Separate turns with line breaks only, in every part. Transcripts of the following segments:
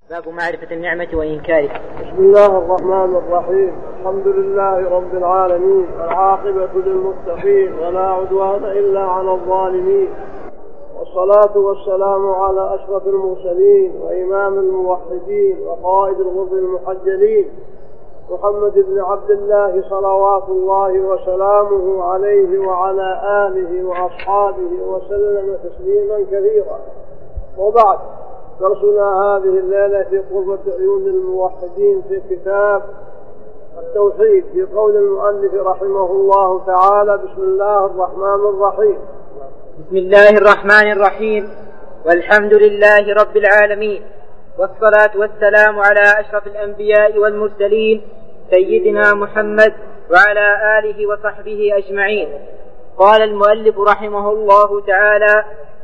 باب معرفة النعمة وإنكارها.
بسم الله الرحمن الرحيم. الحمد لله رب العالمين، العاقبة للمتقين ولا عدوان إلا على الظالمين، والصلاة والسلام على أشرف المرسلين وإمام الموحدين وقائد الغر المحجلين محمد بن عبد الله صلوات الله وسلامه عليه وعلى آله وأصحابه وسلم تسليما كثيرا. وبعد، درسنا هذه الليلة في قرة عيون الموحدين في كتاب التوحيد في قول المؤلف رحمه الله تعالى: بسم الله الرحمن الرحيم.
بسم الله الرحمن الرحيم، والحمد لله رب العالمين، والصلاة والسلام على أشرف الأنبياء والمرسلين سيدنا محمد وعلى آله وصحبه أجمعين. قال المؤلف رحمه الله تعالى: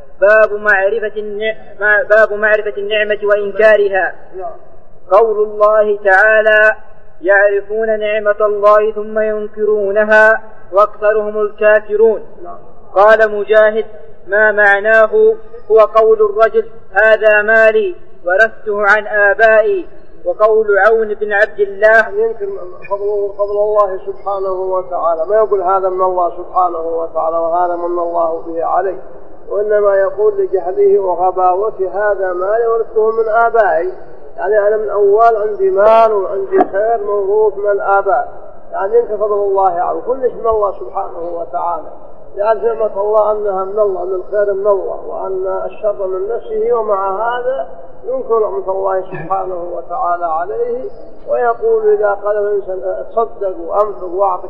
باب معرفة النعمة وإنكارها. قول الله تعالى: يعرفون نعمة الله ثم ينكرونها وأكثرهم الكافرون. قال مجاهد: ما معناه هو قول الرجل: هذا مالي ورثته عن آبائي. وقول عون بن عبد الله:
يمكن فضل الله سبحانه وتعالى، ما يقول هذا من الله سبحانه وتعالى وهذا من الله به عليه، وإنما يقول لجهله وغباوته: هذا مالي ورثته من آبائي، يعني أنا من أول عندي مال وعندي خير موروث من الآباء، يعني يمكن فضل الله عنه كلش من الله سبحانه وتعالى، يعني نعمة الله أنها من الله، من الخير من الله، وأن الشر من نفسه، ومع هذا ينكر نعمة الله سبحانه وتعالى عليه، ويقول إذا قال الإنسان تصدق وأنفق وأعطك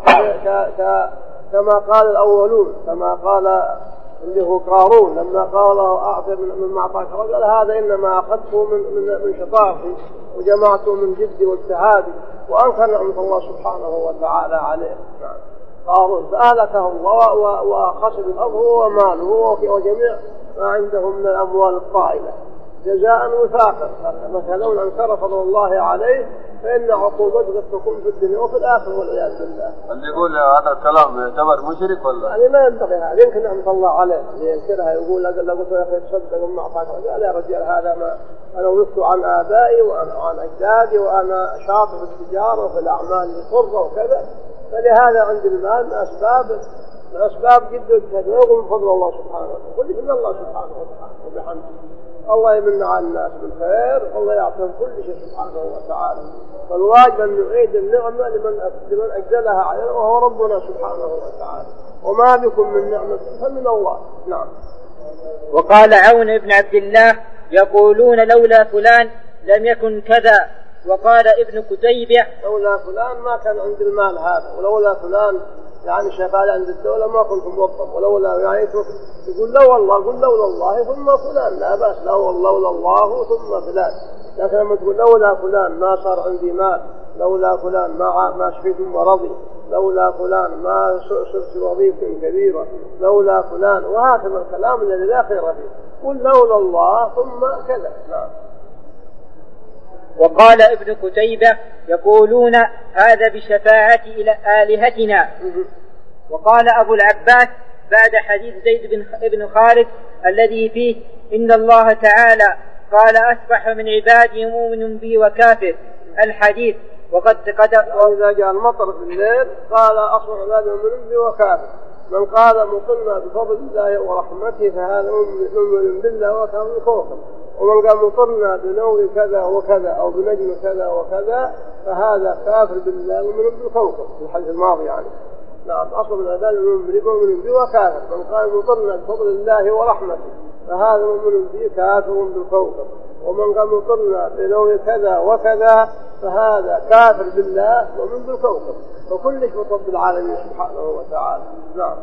كما قال الأولون، كما قال اللي هو قارون لما قال له: أعطي مما أعطاك رجل، هذا إنما أخذته من شطارتي وجمعته من جدي واجتهادي، وأنكر نعمة الله سبحانه وتعالى عليه. قارون فأهلكه الله وخسر الأرض هو وماله وجميع ما عنده من الأموال الطائلة جزاء وفاقا. مثلا أنكر فضل الله عليه فإن عقوبته تكون في الدنيا وفي الآخرة والعياذ بالله.
اللي يقول هذا الكلام يعتبر مشرك ولا؟
يعني ما ينبغي هذا، يمكن نعمة الله عليه اللي ينكرها يقول: قلت له يا أخي تصدق وما أعطاك. قال: يا رجال هذا ما أنا ورثت عن آبائي وأنا عن أجدادي، وأنا شاطر في التجارة وفي الأعمال الحرة وكذا، فلهذا عند المال من أسباب جدا ويقول من فضل الله سبحانه وتعالى، كل من الله سبحانه وتعالى وبحمده. الله يمن على الناس بالخير، الله يعطيهم كل شيء سبحانه وتعالى، فالواجب أن نعيد النعمة لمن أجزلها علينا وهو ربنا سبحانه وتعالى، وما بكم من نعمة فمن الله. نعم.
وقال عون بن عبد الله: يقولون لولا فلان لم يكن كذا. وقال ابن كتيبة:
لولا فلان ما كان عند المال هذا، ولولا فلان يعني شغال عند الدولة ما كنت موظف، ولولا يعني يقول لا والله، قل لولا الله ثم فلان لا بأس، لا والله لولا الله ثم فلان. لكن لما تقول لولا فلان ما صار عندي مال، لولا فلان ما شفيت مرضي، لولا فلان ما صرت وظيفة كبيرة، لولا فلان، وهكذا الكلام الذي لا خير فيه، قل لولا الله ثم كذا. نعم.
وقال ابن كتيبة: يقولون هذا بشفاعة إلى آلهتنا. وقال أبو العباس بعد حديث زيد بن خالد الذي فيه: إن الله تعالى قال: أصبح من عبادي مؤمن بي وكافر، الحديث.
وإذا جاء المطر في الليل قال: أصبح عبادي مؤمن بي وكافر. من قال مطرنا بفضل الله ورحمته فهذا مؤمن بالله وكافر كفر. ومن قال مطرنا بنوء كذا وكذا أو بنجم كذا وكذا فهذا كافر بالله ومؤمن بالكوكب في الحديث الماضي يعني. نعم. أصل من هذا مؤمن به وكافر. من قال مطرنا بفضل الله ورحمته فهذا مؤمن به كافر بالكوكب. ومن قال مطرنا بنوء كذا وكذا فهذا كافر بالله ومؤمن بالكوكب. فكلش مطر بالعالمين سبحانه وتعالى. نعم.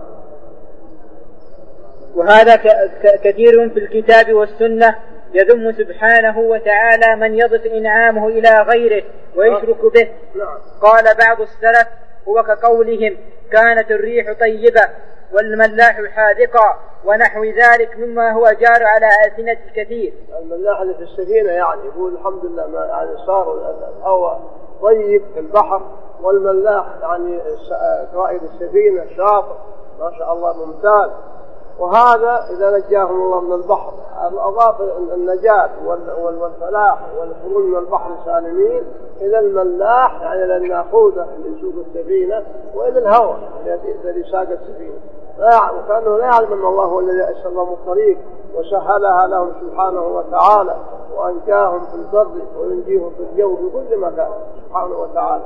وهذا كثير في الكتاب والسنة يذم سبحانه وتعالى من يضف إنعامه إلى غيره ويشرك به. قال بعض السلف: هو كقولهم: كانت الريح طيبة والملاح حاذقا، ونحو ذلك مما هو جار على ألسنة الكثير.
الملاح اللي في السفينة يعني يقول الحمد لله ما يعني صار الهواء طيب في البحر، والملاح يعني قائد السفينة شاطر ما شاء الله ممتاز، وهذا إذا نجاهم الله من البحر. أضاف النجاة والفلاح والخروج من البحر سالمين إلى الملاح، يعني إلى الناقودة اللي يسوق السفينة، وإلى الهوى الذي ساق السفينة. وكأنه لا يعلم أن الله هو الذي أسر لهم الطريق وسهلها لهم سبحانه وتعالى، وأنجاهم في البر وينجيهم في الجو في كل مكان سبحانه وتعالى.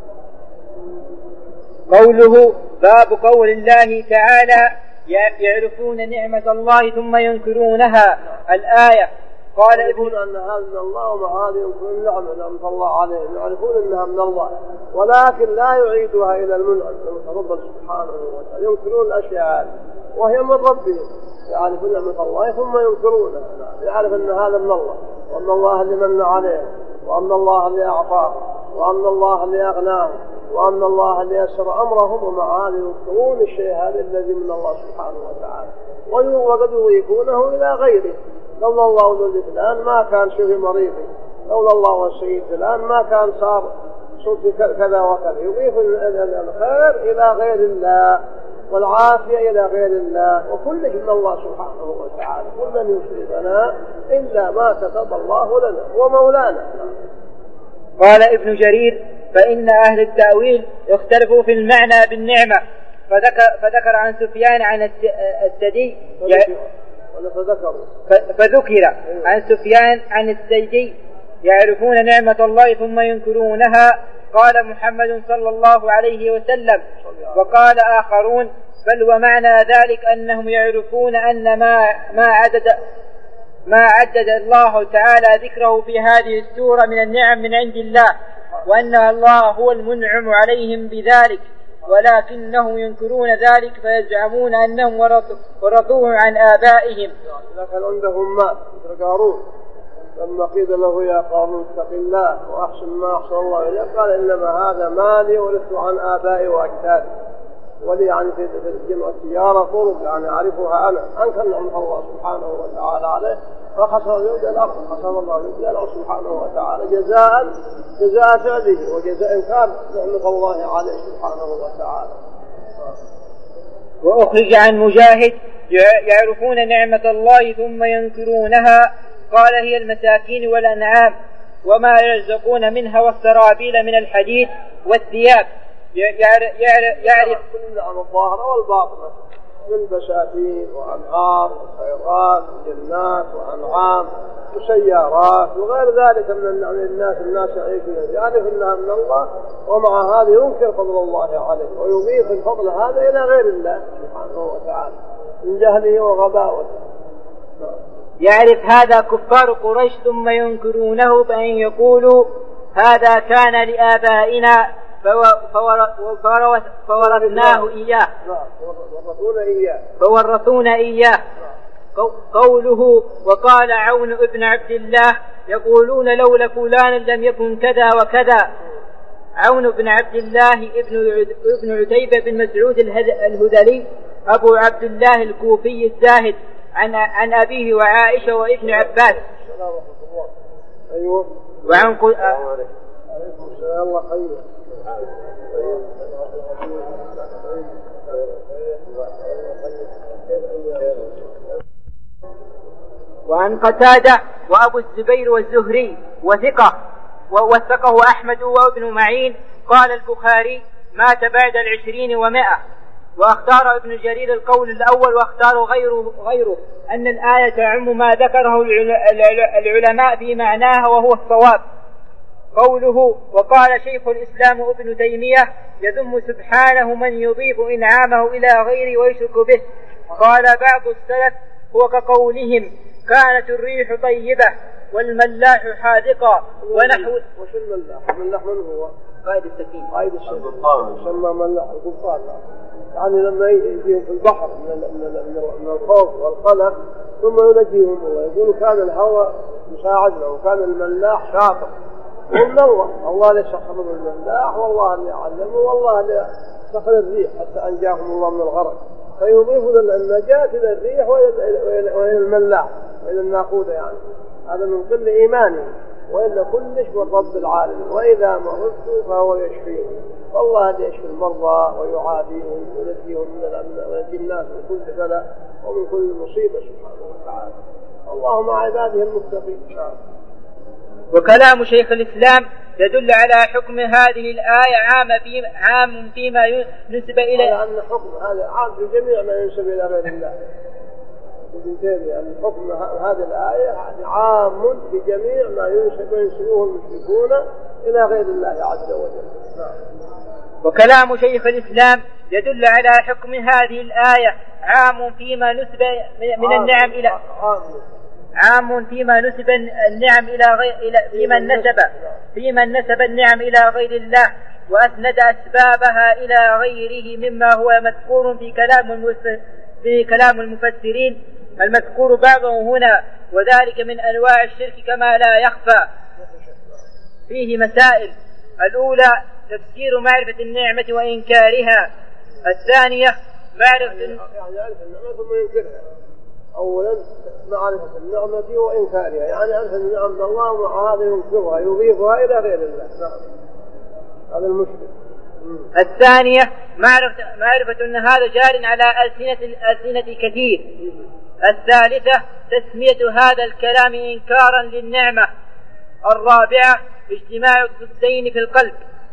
قوله باب قول الله تعالى يعرفون نعمة الله ثم ينكرونها. الآية. قال
يعرفون أن هذا من الله وما هذه ينكرون نعمة الله عليهم، يعرفون أنها من الله ولكن لا يعيدها إلى المنعم المتفضل سبحانه وتعالى، ينكرون الأشياء هذه وهي من ربهم. يعرفون نعمة الله ثم ينكرونها، يعرف أن هذا من الله، وأن الله اللي من عليه، وأن الله اللي أعطاه، وأن الله اللي أغناه، وأن الله اللي يسر أمرهم، ومع هذا ينكرون الشيء هذا الذي من الله سبحانه وتعالى، وقد يضيفونه إلى غيره. لولا الله ولد فلان ما كان شفي مريضي، لولا الله والسيد فلان ما كان صار صرت كذا وكذا. يضيف الخير إلى غير الله والعافية إلى غير الله، وكل من الله سبحانه وتعالى. كل لن يصيبنا إلا ما كتب الله لنا ومولانا.
قال ابن جرير فإن أهل التأويل اختلفوا في المعنى بالنعمة، فذكر عن سفيان عن السدي فذكر عن سفيان عن السدي يعرفون نعمة الله ثم ينكرونها. قال محمد صلى الله عليه وسلم. وقال آخرون بل ومعنى ذلك أنهم يعرفون أن ما عدد الله تعالى ذكره في هذه السورة من النعم من عند الله، وأن الله هو المنعم عليهم بذلك، ولكنهم ينكرون ذلك فيزعمون أنهم ورثوه عن آبائهم.
لكن عندهم مال مثل قارون، لما قيل له يا قارون اتق الله وأحسن ما أحسن الله إليك قال إنما هذا مالي ورثته عن آبائي وأجدادي، ولي يعني في الجمع التجارة طرق يعني أعرفها أنا. أنكر نعمة الله سبحانه وتعالى عليه فخسر يبدأ الأرض، خسر الله يبدأ الأرض سبحانه وتعالى جزاء فعله وجزاء إنكار نعمة الله عليه سبحانه وتعالى.
وأخرج عن مجاهد يعرفون نعمة الله ثم ينكرونها. قال هي المساكين والأنعام وما يرزقون منها والسرابيل من الحديد والثياب. يعرف
كل نعم الظاهرة والباطنة من بساتين وأنهار وخيرات وجنات وأنعام وسيارات وغير ذلك من النعم الناس يعيشون، يعرف أنها من الله، ومع هذا ينكر فضل الله عليه ويضيف الفضل هذا إلى غير الله سبحانه وتعالى من جهله وغباوته.
يعرف هذا كفار قريش ثم ينكرونه بأن يقولوا هذا كان لآبائنا فورثناه إياه فورثونا إياه. قوله وقال عون ابن عبد الله يقولون لولا فلان لم يكن كذا وكذا. عون بن عبد الله ابن عتيبة بن مسعود الهذلي أبو عبد الله الكوفي الزاهد عن أبيه وعائشة وابن عباس.
أيوة.
وعن
الله خير.
وعن قتادة وأبو الزبير والزهري ووثقه أحمد وابن معين. قال البخاري مات بعد 20 و100. واختار ابن جرير القول الأول واختار غيره أن الآية تعم ما ذكره العلماء في معناها وهو الصواب. قوله وقال شيخ الإسلام ابن تيمية يذم سبحانه من يضيف إنعامه إلى غيره ويشرك به. قال بعض السلف هو كقولهم كانت الريح طيبة والملاح حاذقا ونحو.
وش الملاح؟ الملاح من هو؟
قائد السفينة.
قائد السفينة يسمى ملاح القبطان، يعني لما يجيهم في البحر من الخوف والقلق ثم ينجيهم الله يقول كان الهواء مساعدنا وكان الملاح شاطر من الله اللي سخر الملاح والله اللي علمه والله اللي سخر الريح حتى أنجاهم الله من الغرق، فيضيفون النجاة إلى الريح وإلى الملاح وإلى الناقودة. يعني هذا من كل إيمانه وإلا كلش من رب العالمين، وإذا مرضت فهو يشفيني. والله هذا يشفي المرضى ويعافيهم وينجيهم وينجي الناس من كل بلاء ومن كل مصيبة سبحانه وتعالى. الله مع عباده المتقين.
وكلام شيخ الإسلام يدل على حكم هذه الآية عام فيما ينسب إلى
على أن حكم هذا عام في جميع ما ينسب إلى غير الله. أن حكم هذه الآية عام في جميع ما ينسبوه المشركون إلى غير الله عز وجل.
وكلام شيخ الإسلام يدل على حكم هذه الآية عام فيما نسب من النعم إلى عام فيما نسب النعم فيمن نسب النعم إلى غير الله وأسند أسبابها إلى غيره مما هو مذكور في كلام المفسرين المذكور بعضه هنا، وذلك من أنواع الشرك كما لا يخفى. فيه مسائل: الأولى تفسير معرفة النعمة وإنكارها. الثانية معرفة
النعمة ثم ينكرها. أولا معرفة النعمة وإنكارها، يعني أنت النعمة من الله ومع هذا ينكرها يضيفها إلى غير الله. هذا المشكل.
الثانية معرفة أن هذا جار على ألسنة كثير. الثالثة تسمية هذا الكلام إنكارا للنعمة. الرابعة اجتماع الضدين في القلب.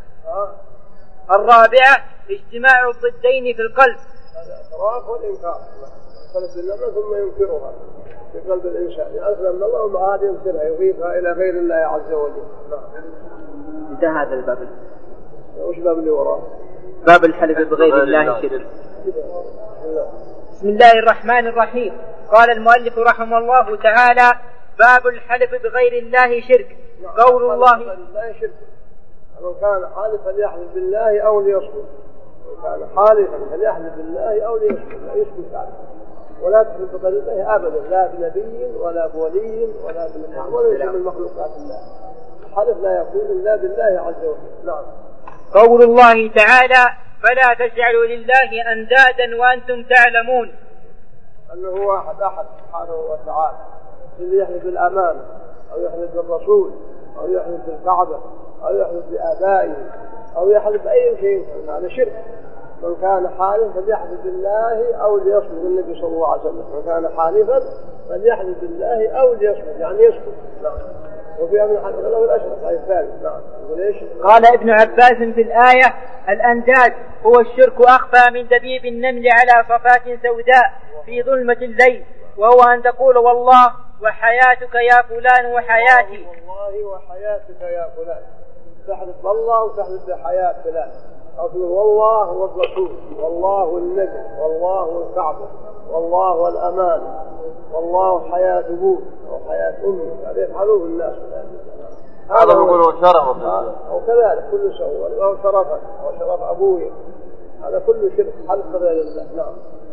هذا إقرار والإنكار. خلص النعمة ثم ينكرها في قلب الإنسان، يعرفنا من الله ومع هذا ينكرها يضيفها إلى غير الله عز وجل.
انتهى هذا الباب.
وش باب اللي وراه؟
باب الحلف بغير الله شرك. بسم الله الرحمن الرحيم. قال المؤلف رحمه الله تعالى: باب الحلف بغير الله شرك. قول الله
شرك. من كان حالفا فليحلف بالله أو ليصمت. من كان حالفا فليحلف بالله أو ليصمت، لا يشرك عليه. ولا تحلف بغير الله أبدا، لا بنبي ولا بولي ولا من مخلوقات الله. الحلف لا يكون إلا بالله عز وجل. نعم.
قول الله تعالى: فلا تجعلوا لله أندادا وأنتم تعلمون.
أنه واحد أحد سبحانه وتعالى، اللي يحلف بالأمانة أو يحلف بالرسول أو يحلف بالكعبة أو يحلف بآبائه أو يحلف بأي شيء، هذا شرك. من كان حالفا فليحلف بالله أو ليصمت. النبي صلى الله عليه وسلم: من كان حالفا فليحلف بالله أو ليصمت، يعني يسكت. نعم. وفي ابن حجر له الأشرف أي الثالث. نعم.
قال ابن عباس في الآية: الأنداد هو الشرك أخفى من دبيب النمل على صفات سوداء في ظلمة الليل، وهو أن تقول والله وحياتك يا فلان وحياتي.
والله وحياتك يا فلان، تحلف بالله وتحلف بحياة فلان، أو تقول والله والرسول والله النبي والله الكعبة والله الأمان والله حياة أبوه وحياة أمه. هذا يفعلوه الناس.
هذا يقولوا شرف
أو كذلك كل شيء، أو شرفا أو شرف أبوه، هذا كل شرك حلف غير الله. نعم.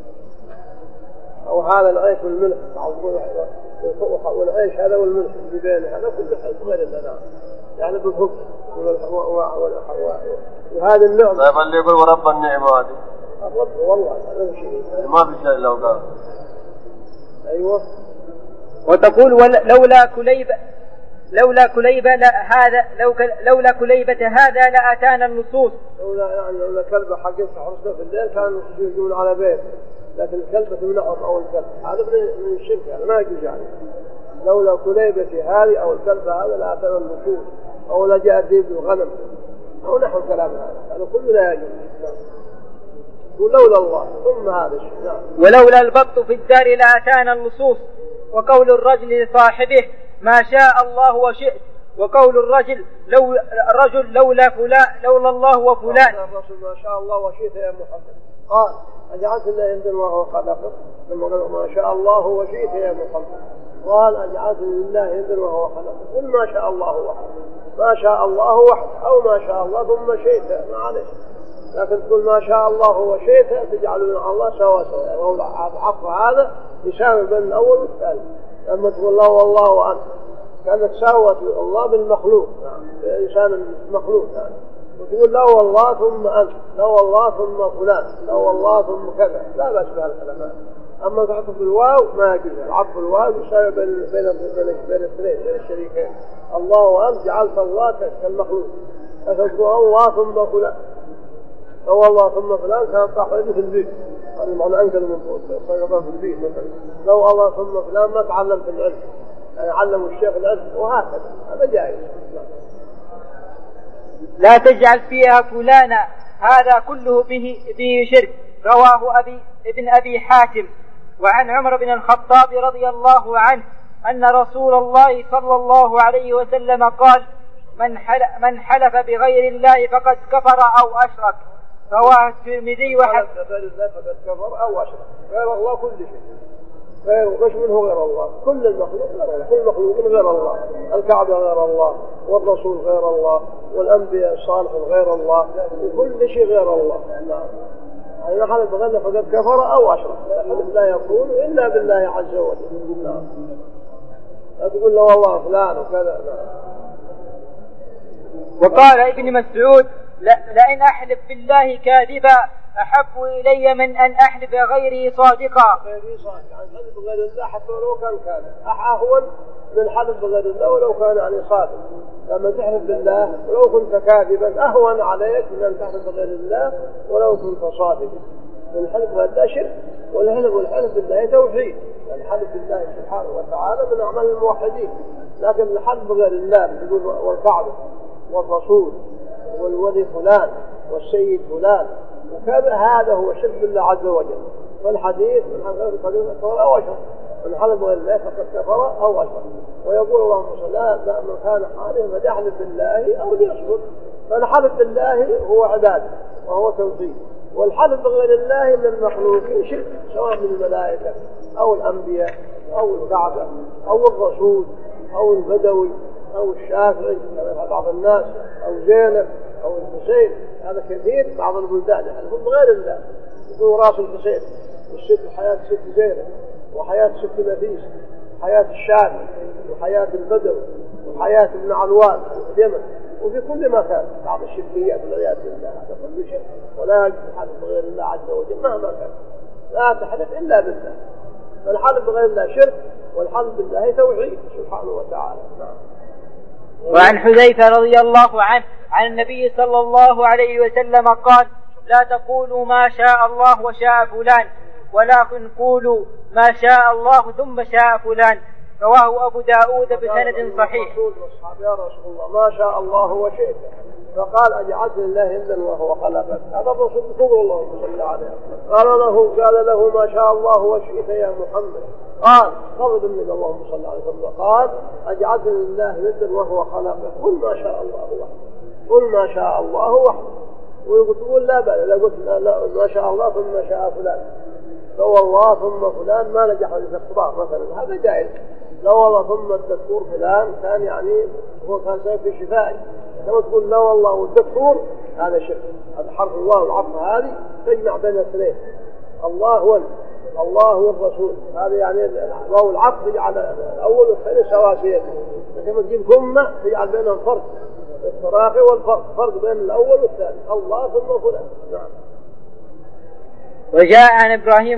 أو هذا العيش والملح، والعيش هذا والملح في بينه، هذا كل حلف غير الله. نعم. يعني بالحب وهذا النعم.
طيب اللي يقول ورب النعمة هذه
الرب والله هذا شيء
ما في شيء لو قال.
أيوة.
وتقول لولا كليبة هذا لأتانا النصوص.
لولا كلبة حقيقة حرصنا في الليل كانوا يجون على بيت، لكن الكلبة تمنعهم أو الكلب، هذا من الشرك، هذا ما يجوز. يعني لولا كليبة هذه أو الكلبة هذا لأتانا النصوص، أو لجاء الذئب بالغنم أو نحو الكلام هذا كله لا يجوز. ولولا الله ثم هذا الشيء. نعم.
ولولا البط في الدار لأتانا اللصوص. وقول الرجل لصاحبه ما شاء الله وشئت. وقول الرجل لولا الله وفلان.
الرسول ما شاء الله وشئت يا محمد. قال أجعلت الله عندما وهو خلقه، لما قال ما شاء الله وشئت يا محمد. قال أجعلت لله عندما وهو خلقه. قل ما شاء الله وحده، ما شاء الله وحده، أو ما شاء الله ثم شئت، ما عليه. لكن تقول ما شاء الله وشئت تجعلون على الله سواء. العطف هذا يساوي بين الأول والثاني. لما تقول الله والله وأنت كانت ساوت الله بالمخلوق، الإنسان المخلوق. وتقول لا والله ثم أنت، لا والله ثم فلان، لا والله ثم كذا، لا بأس بهالكلمات. أما تعطف الواو ما يجوز. العطف الواو يساوي بين الاثنين، بين الشريكين. الله وأنت جعلت الله كالمخلوق، فتقول الله ثم فلان، لو والله ثم فلان كان طاح يدي في البيت، هذا معنى أنكر من فوق صار في البيت مثلا. لو الله ثم فلان ما تعلم في العلم، يعني علموا الشيخ العلم، وهكذا هذا جائز.
لا تجعل فيها فلانا، هذا كله به شرك. رواه ابن أبي حاتم. وعن عمر بن الخطاب رضي الله عنه أن رسول الله صلى الله عليه وسلم قال: من حلف بغير الله فقد كفر أو أشرك. رواه الترمذي
وحسن. بغير الله فقد كفر أو أشرك. غير الله كل شيء، غير مش منه غير الله، كل المخلوق غير الله، كل مخلوق غير الله، الكعبة غير الله، والرسول غير الله، والأنبياء الصالحين غير الله، وكل شيء غير الله. نعم. إذا حلف بغير الله فقد كفر أو أشرك. لا يكون إلا بالله عز وجل. نعم. لا تقول له والله فلان وكذا. نعم.
وقال ابن مسعود: لئن أحلف بالله كاذبا أحب إلي من أن أحلف غيره صادقا.
غيره صادق، يعني حلف بغير الله حتى ولو كان كاذب أهون من حلف بغير الله ولو كان يعني صادق. لما تحلف بالله ولو كنت كاذبا أهون عليك من أن تحلف بغير الله ولو كنت صادقا. الحلف بغير الله شرك، والحلف بالله توحيد. الحلف بالله سبحانه وتعالى من أعمال الموحدين. لكن الحلف بغير الله يقول والكعبة والرسول والولي فلان والسيد فلان وكذا، هذا هو شرك بالله عز وجل. والحديث من حلف كفر أو أشرك، من حلف بغير الله فقد كفر أو أشرك. ويقول اللهم صل على من كان حالفا فليحلف بالله أو ليصمت. فالحلف بالله هو عبادة وهو توحيد، والحلف بغير الله من المخلوقين شرك، سواء من الملائكة أو الأنبياء أو الكعبة أو الرسول أو البدوي أو الشافعي كما بعض الناس أو زينب أو الحسين. هذا كثير بعض البلدان يحلفون بغير الله، يقول راس الحسين والست حياة ست زينب وحياة ست نفيس وحياة الشافعي وحياة البدوي وحياة ابن علوان في اليمن وفي كل مكان. بعض الشركيات والعياذ بالله هذا كل شيء. ولا يجوز الحلف بغير الله عز وجل مهما كان، لا تحلف إلا بالله. فالحلف بغير الله شرك، والحلف بالله توحيد سبحانه وتعالى. نعم.
وعن حذيفة رضي الله عنه عن النبي صلى الله عليه وسلم قال: لا تقولوا ما شاء الله وشاء فلان، ولكن قولوا ما شاء الله ثم شاء فلان. رواه أبو داود بسند صحيح.
يا رسول الله ما شاء الله وشئت، فقال: أجعلت لله إلا وهو خلقك. هذا الرسول كبر الله صلى الله عليه وسلم. قال له ما شاء الله وشئت يا محمد. قال: قرب من اللهم صلى الله عليه وسلم. قال: أجعلت لله إلا وهو خلقك. قل ما شاء الله وحده، قل ما شاء الله وحده. ويقول لا بأس، لا قلت لا ما شاء الله ثم شاء فلان، لو الله ثم فلان ما نجح في الاختبار مثلا، هذا جائز. لو الله ثم الدكتور فلان كان يعني هو كان سبب في شفائي. لما تقول لا والله والدكتور، هذا شرك. هذا حرف الله والعطف هذه تجمع بين الاثنين. الله والرسول، هذا يعني الله والعطف يجعل الأول والثاني سواسية. لما تجيب ثم تجعل بينهم فرق، التراخي والفرق، فرق بين الأول والثاني. الله ثم فلان. نعم.
وجاء عن إبراهيم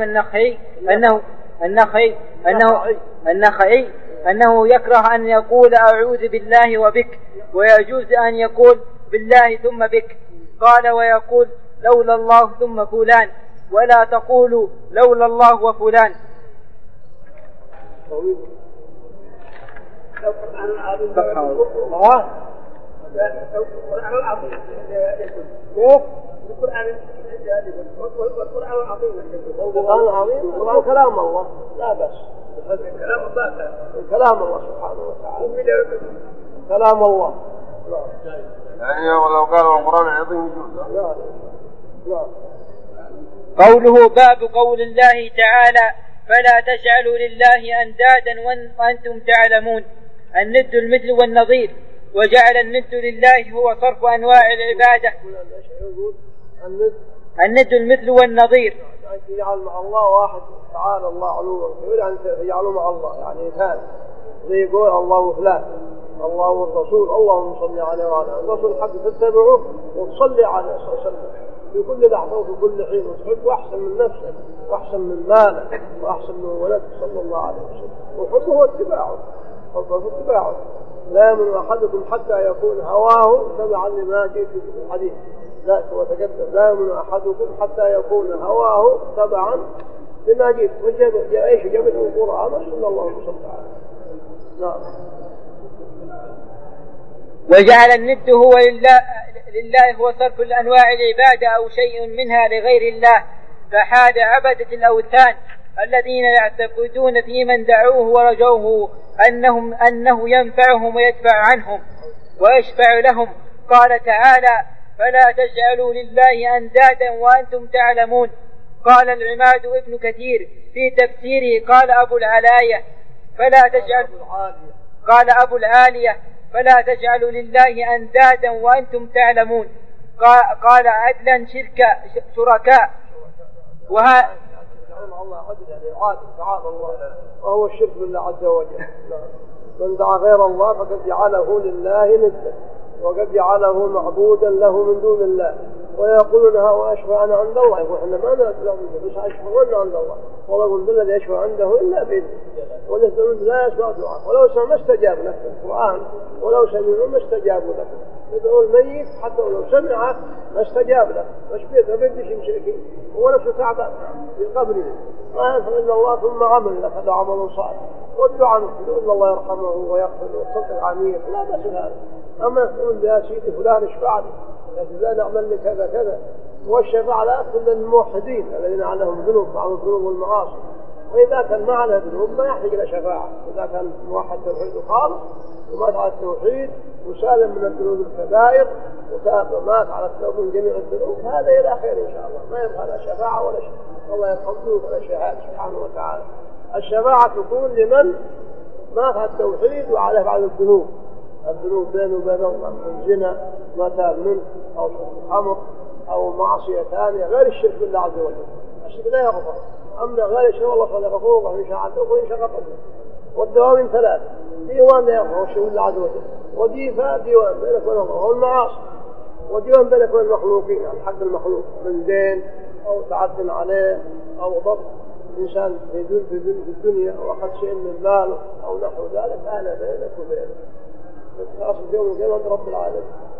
أنه يكره أن يقول أعوذ بالله وبك، ويجوز أن يقول بالله ثم بك. قال: ويقول لولا الله ثم فلان، ولا تقولوا لولا الله وفلان.
القرآن العظيم القرآن كلام الله لا بأس، كلام الله سبحانه وتعالى، كلام الله.
يعني ولو قالوا القرآن العظيم يجوز.
لا.
قوله: باب قول الله تعالى: فلا تجعلوا لله أندادا وأنتم تعلمون. الند المثل والنظير، وجعل الند لله هو صرف أنواع العبادة. الند المثل والنظير،
يعني يجعل مع الله واحد تعالى الله علوا كبير، يعني يجعلوا مع الله يعني ثاني، زي يقول الله وفلان، الله والرسول، اللهم صل عليه وعلى الرسول حق تتبعه وتصلي عليه صلى الله عليه وسلم في كل لحظة وفي كل حين، وتحب أحسن من نفسك وأحسن من مالك وأحسن من ولدك صلى الله عليه وسلم. وحبه اتباعه، حبه اتباعه. لا يؤمن أحدكم حتى يكون هواه تبعا لما جئت في الحديث. لا وتقدم لا يؤمن أحدكم حتى يكون هواه تبعا لما جئت وجب ايش جبت القرآن صلى الله عليه وسلم. نعم.
وجعل الند هو لله هو صرف الأنواع العبادة أو شيء منها لغير الله، فحاد عبدة الأوثان الذين يعتقدون في من دعوه ورجوه أنه ينفعهم ويدفع عنهم ويشفع لهم. قال تعالى: فلا تجعلوا لله أندادا وأنتم تعلمون. قال العماد ابن كثير في تفسيره قال أبو العالية فلا تجعلوا لله أندادا وأنتم تعلمون. قال عدلا شركاء
وهو الشرك بالله عز وجل. من دعا غير الله فقد جعله لله ندا وقد جعله معبودا له من دون الله، ويقولون ها أشفعنا عند الله. يقول احنا ما نتلعب بس أشفعنا عند الله، والله يقول الذي يشفع عنده إلا بإذنه، والذي لا يسمع دعاء ولو سمع ما استجاب لك القرآن، ولو سمعوا ما استجابوا لك. يدعو الميت حتى ولو سمع ما استجاب لك، مش بيدش مشركين، هو نفسه تعبان في قبره ما ينفع إلا الله ثم عمل لك هذا عمل صالح، والدعاء نقول إن الله يرحمه ويغفر والصدق عنيف لا بس هذا. أما يقول يا سيدي فلان اشفع لي، يا فلان اعمل لي كذا كذا، والشفاعة لا تكون للموحدين الذين عليهم ذنوب بعض الذنوب والمعاصي، وإذا كان ما عليه ذنوب ما يحتاج إلى شفاعة. إذا كان موحد توحيد خالص ومات على التوحيد وسالم من الذنوب الكبائر وتاب ومات على التوبة من جميع الذنوب هذا إلى خير إن شاء الله، ما يبقى لا شفاعة ولا شيء، الله يرحمه ولا شهادة سبحانه وتعالى. الشفاعة تكون لمن مات على التوحيد وعليه بعض الذنوب بينه وبين الله من زنا ما تاب منه أو شرب خمر أو معصية ثانية غير الشرك بالله عز وجل. الشرك لا يغفر، أما غير الشرك والله صلى غفور الله إن شاء عبده وإن شاء غفر. والدوام من ثلاث: ديوان لا يغفر الشرك بالله عز وجل، وديفا ديوان بينك وبين الله والمعاصي، وديوان بينك وبين المخلوقين عن حق المخلوق من دين أو تعد عليه أو ضبط إنسان في الدنيا أو أخذ شيء من ماله أو نحو ذلك، هذا بينك وبينه خلاص اليوم القيامة عند رب العالمين.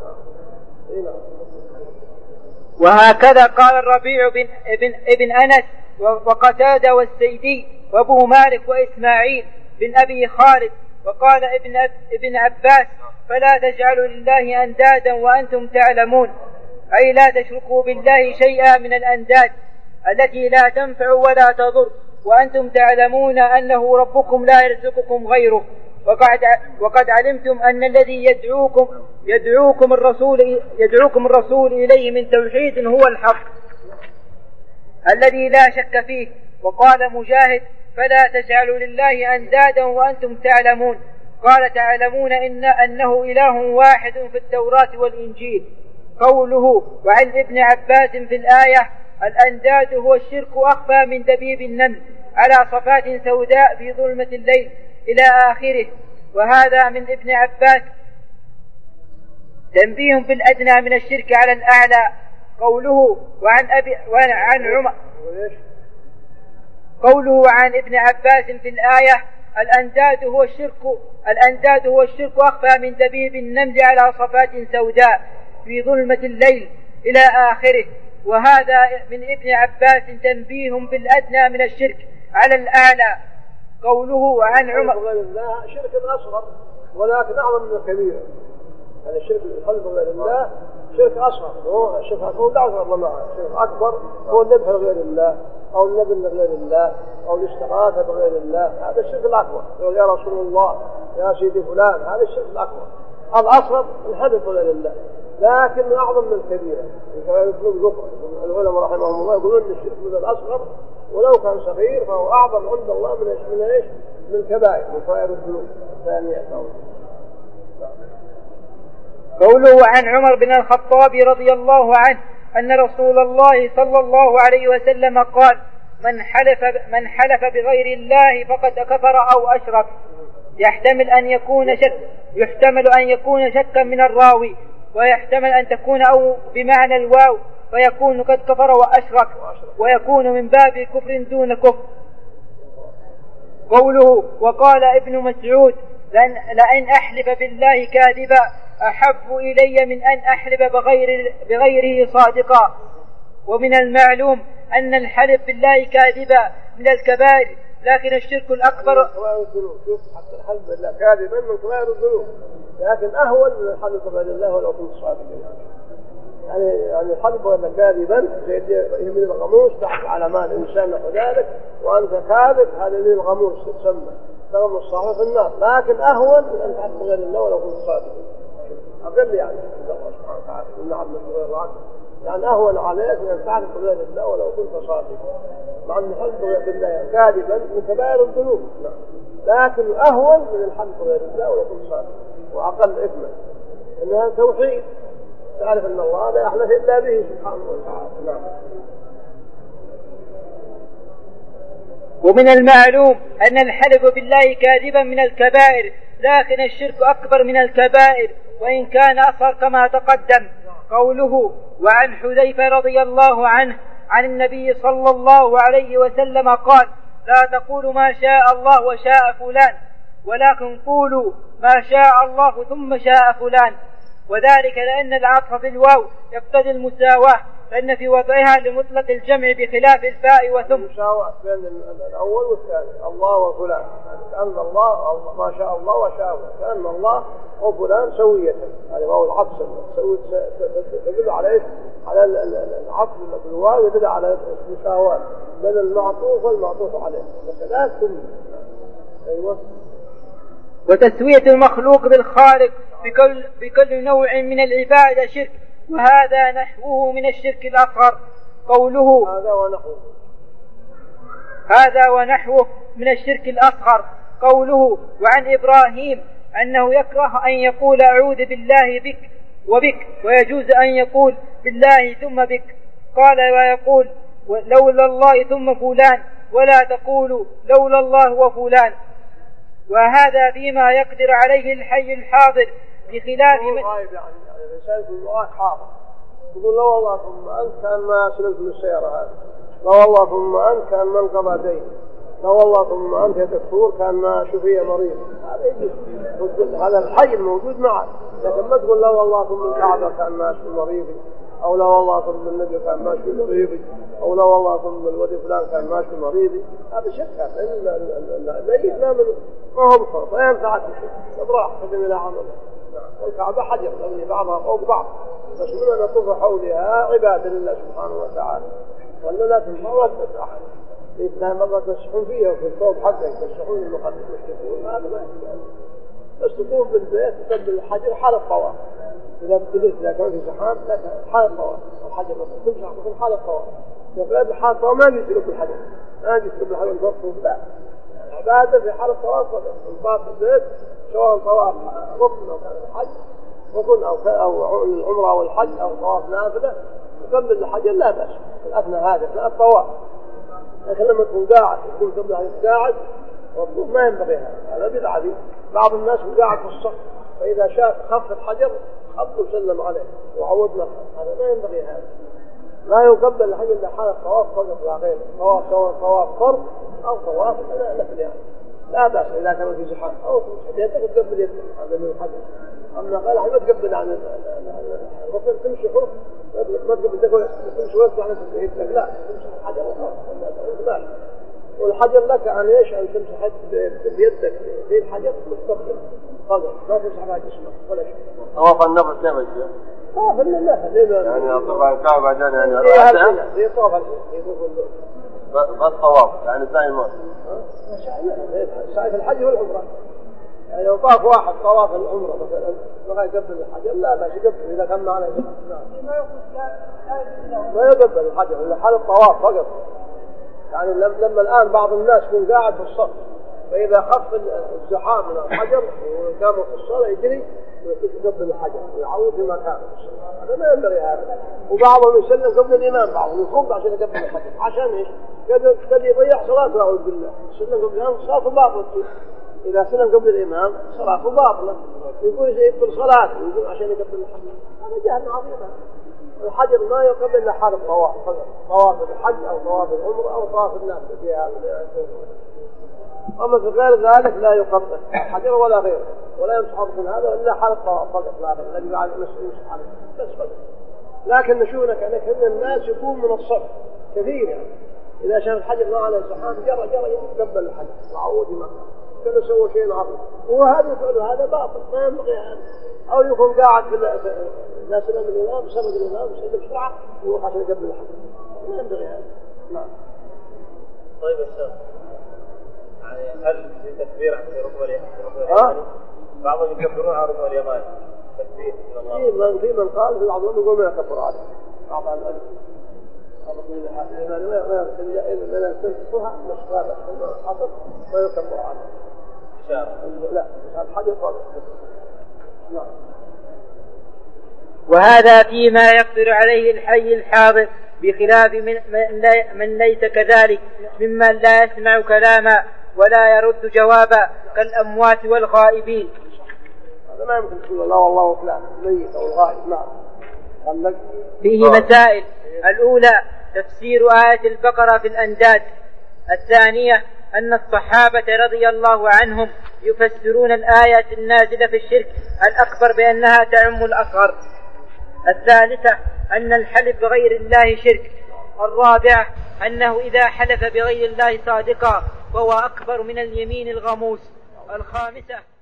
وهكذا قال الربيع ابن أنس وقتادة والسيدي وابو مالك وإسماعيل بن أبي خالد. وقال ابن عباس: فلا تجعلوا لله أندادا وأنتم تعلمون، أي لا تشركوا بالله شيئا من الأنداد التي لا تنفع ولا تضر، وأنتم تعلمون أنه ربكم لا يرزقكم غيره. وقد علمتم أن الذي يدعوكم الرسول إليه من توحيد هو الحق الذي لا شك فيه. وقال مجاهد: فلا تجعلوا لله أندادا وأنتم تعلمون. قال: تعلمون أنه إله واحد في التوراة والإنجيل. قوله: وعن ابن عباس في الآية: الأنداد هو الشرك أخفى من دبيب النمل على صفات سوداء في ظلمة الليل إلى آخره. وهذا من ابن عباس تنبيه بالأدنى من الشرك على الأعلى. قوله عن ابن عباس في الآية: الأنداد هو الشرك أخفى من دبيب النمل على صفات سوداء في ظلمة الليل إلى آخره. وهذا من ابن عباس تنبيه بالأدنى من الشرك على الأعلى. قوله عن عمر:
شرك أصغر ولكن أعظم من الكبير. هذا الشرك القلب غير الله شرك أصغر، هو الشرك أكبر لا أصغر معه. الشرك أكبر هو الذبح لغير الله أو النذر لغير الله أو الاستغاثة بغير الله، هذا الشرك الأكبر. يقول يا رسول الله يا سيدي فلان، هذا الشرك الأكبر. الأصغر الحدث غير الله، لكن أعظم من الكبيرة. العلماء رحمهم الله يقولون أن الشرك من الأصغر ولو كان صغير فهو أعظم عند الله من الكبائر وصائر الذنوب الثانية.
قوله عن عمر بن الخطاب رضي الله عنه أن رسول الله صلى الله عليه وسلم قال: من حلف بغير الله فقد كفر أو أشرك. يحتمل أن يكون شكا من الراوي، ويحتمل أن تكون أو بمعنى الواو فيكون قد كفر وأشرك، ويكون من باب كفر دون كفر. قوله: وقال ابن مسعود: لأن أحلف بالله كاذبا أحب إلي من أن أحلب بغيره صادقا. ومن المعلوم أن الحلف بالله كاذبا من الكبائر، لكن الشرك الأكبر
شوف حتى الحلف بالله كاذبا من كبائر الذنوب، لكن أهون من الحلف بغير الله ولو كنت صادقا. يعني الحلف بالله كاذبا من الغموس تحت على مال الإنسان وذلك، وأنت كاذب هذا من الغموس تسمى تغمس صاحبه في النار، لكن أهون من أن تحلف بغير الله ولو كنت صادقا. أقل يعني الله سبحانه وتعالى النعم من الله، يعني أهون عليك من أن تحلف بغير الله ولو كنت صادقا، مع أن الحلف بالله كاذبا من كبائر الذنوب، لكن أهون من الحلف بغير الله ولو كنت صادقا، وأقل إثما، إنها توحيد، تعرف أن الله لا يحلف إلا به سبحانه وتعالى. نعم.
ومن المعلوم أن الحلف بالله كاذبا من الكبائر، لكن الشرك أكبر من الكبائر وإن كان أصغر كما تقدم. قوله: وعن حذيفة رضي الله عنه عن النبي صلى الله عليه وسلم قال: لا تقولوا ما شاء الله وشاء فلان، ولكن قولوا ما شاء الله ثم شاء فلان، وذلك لأن العطف في الواو يقتضي المساواة، فإن في وضعها لمطلق الجمع بخلاف الفاء وثم.
المساواة بين الأول والثاني، الله وفلان، كأن الله ما شاء الله وشاء، كأن الله وفلان سوية، هذا هو العطف تدل على على العطف في الواو، يدل على المساواة بين المعطوف والمعطوف عليه، وكذلك ثم. أيوة.
وتسوية المخلوق بالخالق بكل نوع من العبادة شرك، وهذا نحوه من الشرك الأصغر. قوله: هذا ونحوه من الشرك الأصغر. قوله: وعن إبراهيم أنه يكره أن يقول أعوذ بالله بك وبك، ويجوز أن يقول بالله ثم بك. قال: ويقول لولا الله ثم فلان، ولا تقول لولا الله وفلان. وهذا فيما يقدر عليه الحي الحاضر، بخلاف من
غايب، يعني الإنسان يقول الله حاضر، يقول لا والله ثم أنت كان ما سلمت من السيارة هذه، لا والله ثم أنت كان ما انقضى دين، لا والله ثم أنت يا دكتور كان ما شفيه مريض. هذا يجوز، هذا الحي الموجود معك، لكن ما تقول لا والله ثم الكعبة كان ما شفي مريضي، أو لا والله ثم النبي كان ما شفي مريضي، أو لا والله ثم الولي فلان كان ما شفي مريضي. هذا شك، الميت ما هو بخرط، لا ينفعك شيء، اضراح قدم إلى عمله. والكعبة حجر لأن بعضها فوق بعض، بس من نطوف حولها عبادة لله سبحانه وتعالى، وأن لا تنفرد أحد إذا مرة تسحون فيها وفي الثوب حقك تسحون المقدس مشتكون، هذا ما يحتاج. بس تقوم بالبيت تقبل الحجر حال الطواف، إذا كان في زحام لكن حال الطواف الحجر تمسح بكل حال الطواف، وغير حال الطواف ما يجي تقبل الحجر، ما يجي تقبل الحجر الفرق، لا، عبادة في حال الطواف الطواف في البيت، سواء طواف ركن أو كان الحج ركن أو العمرة أو الحج أو طواف نافلة، تقبل الحجر لا بأس، الأثنى هذا لا الطواف. لكن لما تكون قاعد تكون قبل قاعد والطوف ما ينبغي هذا بدعة. بعض الناس قاعد في الصف، فإذا شاف خف الحجر خف وسلم عليه وعودنا، هذا ما ينبغي هذا، لا يقبل الحجر إلا حال الطواف فقط لا غير، طواف سواء طواف فرض أو طواف نفل يعني لا بأس إذا كان في زحام أو تمسح يدك تقبل يدك، هذا من الحجر. أما قال أحد ما تقبل عن الركن تمشي حرف، ما تقبل تقول تمشي وسط عن يدك، لا تمشي الحجر مال، والحجر لك عن إيش أن تمسح بيدك في الحجر مستقبل فقط، ما تمسح بها جسمك ولا شيء.
طواف النفل كيف يصير؟
طواف النفل
يعني طبعا الكعبة بعدين يعني
هي طواف
بس طواف يعني سعي ما
سعي في الحج والعمرة. يعني لو طاف واحد طواف العمرة مثلا بغى يقبل الحجر لا بأس يقبل إذا كان معنا ما يقبل الحجر إلا حال الطواف فقط. يعني لما الآن بعض الناس يكون قاعد في الصف، فإذا خف الزحام من الحجر وقاموا في الصلاة يجري يقبل الحجر ويعود في مكانه، هذا ما ينبغي هذا. وبعضهم يسلم قبل الإمام، بعضهم يقوم عشان يقبل الحجر، عشان إيش؟ قد يضيع صلاته أعوذ بالله، سلم قبل الإمام صلاته باطلة، إذا سلم قبل الإمام صلاته باطلة، يقول يبطل صلاته ويقول عشان يقبل الحجر، هذا جهل عظيم. الحجر ما يقبل إلا حال الطواف، طواف الحج أو طواف العمر أو طواف الناس في هذا. ومثل غير ذلك لا يقبل حجر ولا غيره ولا يمسح من هذا إلا حلقة فقط الذي بعد يمسح عليه بس فقط. لكن نشوفك أنك من الناس يكون من الصف كثير يعني إذا شاف الحجر ما عليه سحاب جرى يقبل الحجر وعود ما كله سوى شيء عظيم وهذا يقول هذا باطل ما ينبغي يعني. أو يكون قاعد في لا سلم الإمام سبب الإمام يسلم بسرعة ويروح عشان يقبل الحجر ما ينبغي هذا. نعم.
طيب الشيخ يعني هل في تكبير في ركن اليماني؟ بعضهم يكبرون على ركن اليماني تكبير
في من قال في بعضهم يقول ما يكبر عليه بعض الأهل إذا تنصفها مشغالة حصل ما يكبر عليه لا مش الحاجة خالص.
وهذا فيما يقدر عليه الحي الحاضر بخلاف من ليس كذلك ممن لا يسمع كلاما ولا يرد جوابا كالأموات والغائبين.
هذا ما يمكن تقول لا والله فلان ميت أو الغائب. نعم.
فيه مسائل: الأولى تفسير آية البقرة في الأنداد. الثانية أن الصحابة رضي الله عنهم يفسرون الآيات النازلة في الشرك الأكبر بأنها تعم الأصغر. الثالثة أن الحلف بغير الله شرك. الرابعة أنه إذا حلف بغير الله صادقا فهو أكبر من اليمين الغموس. الخامسة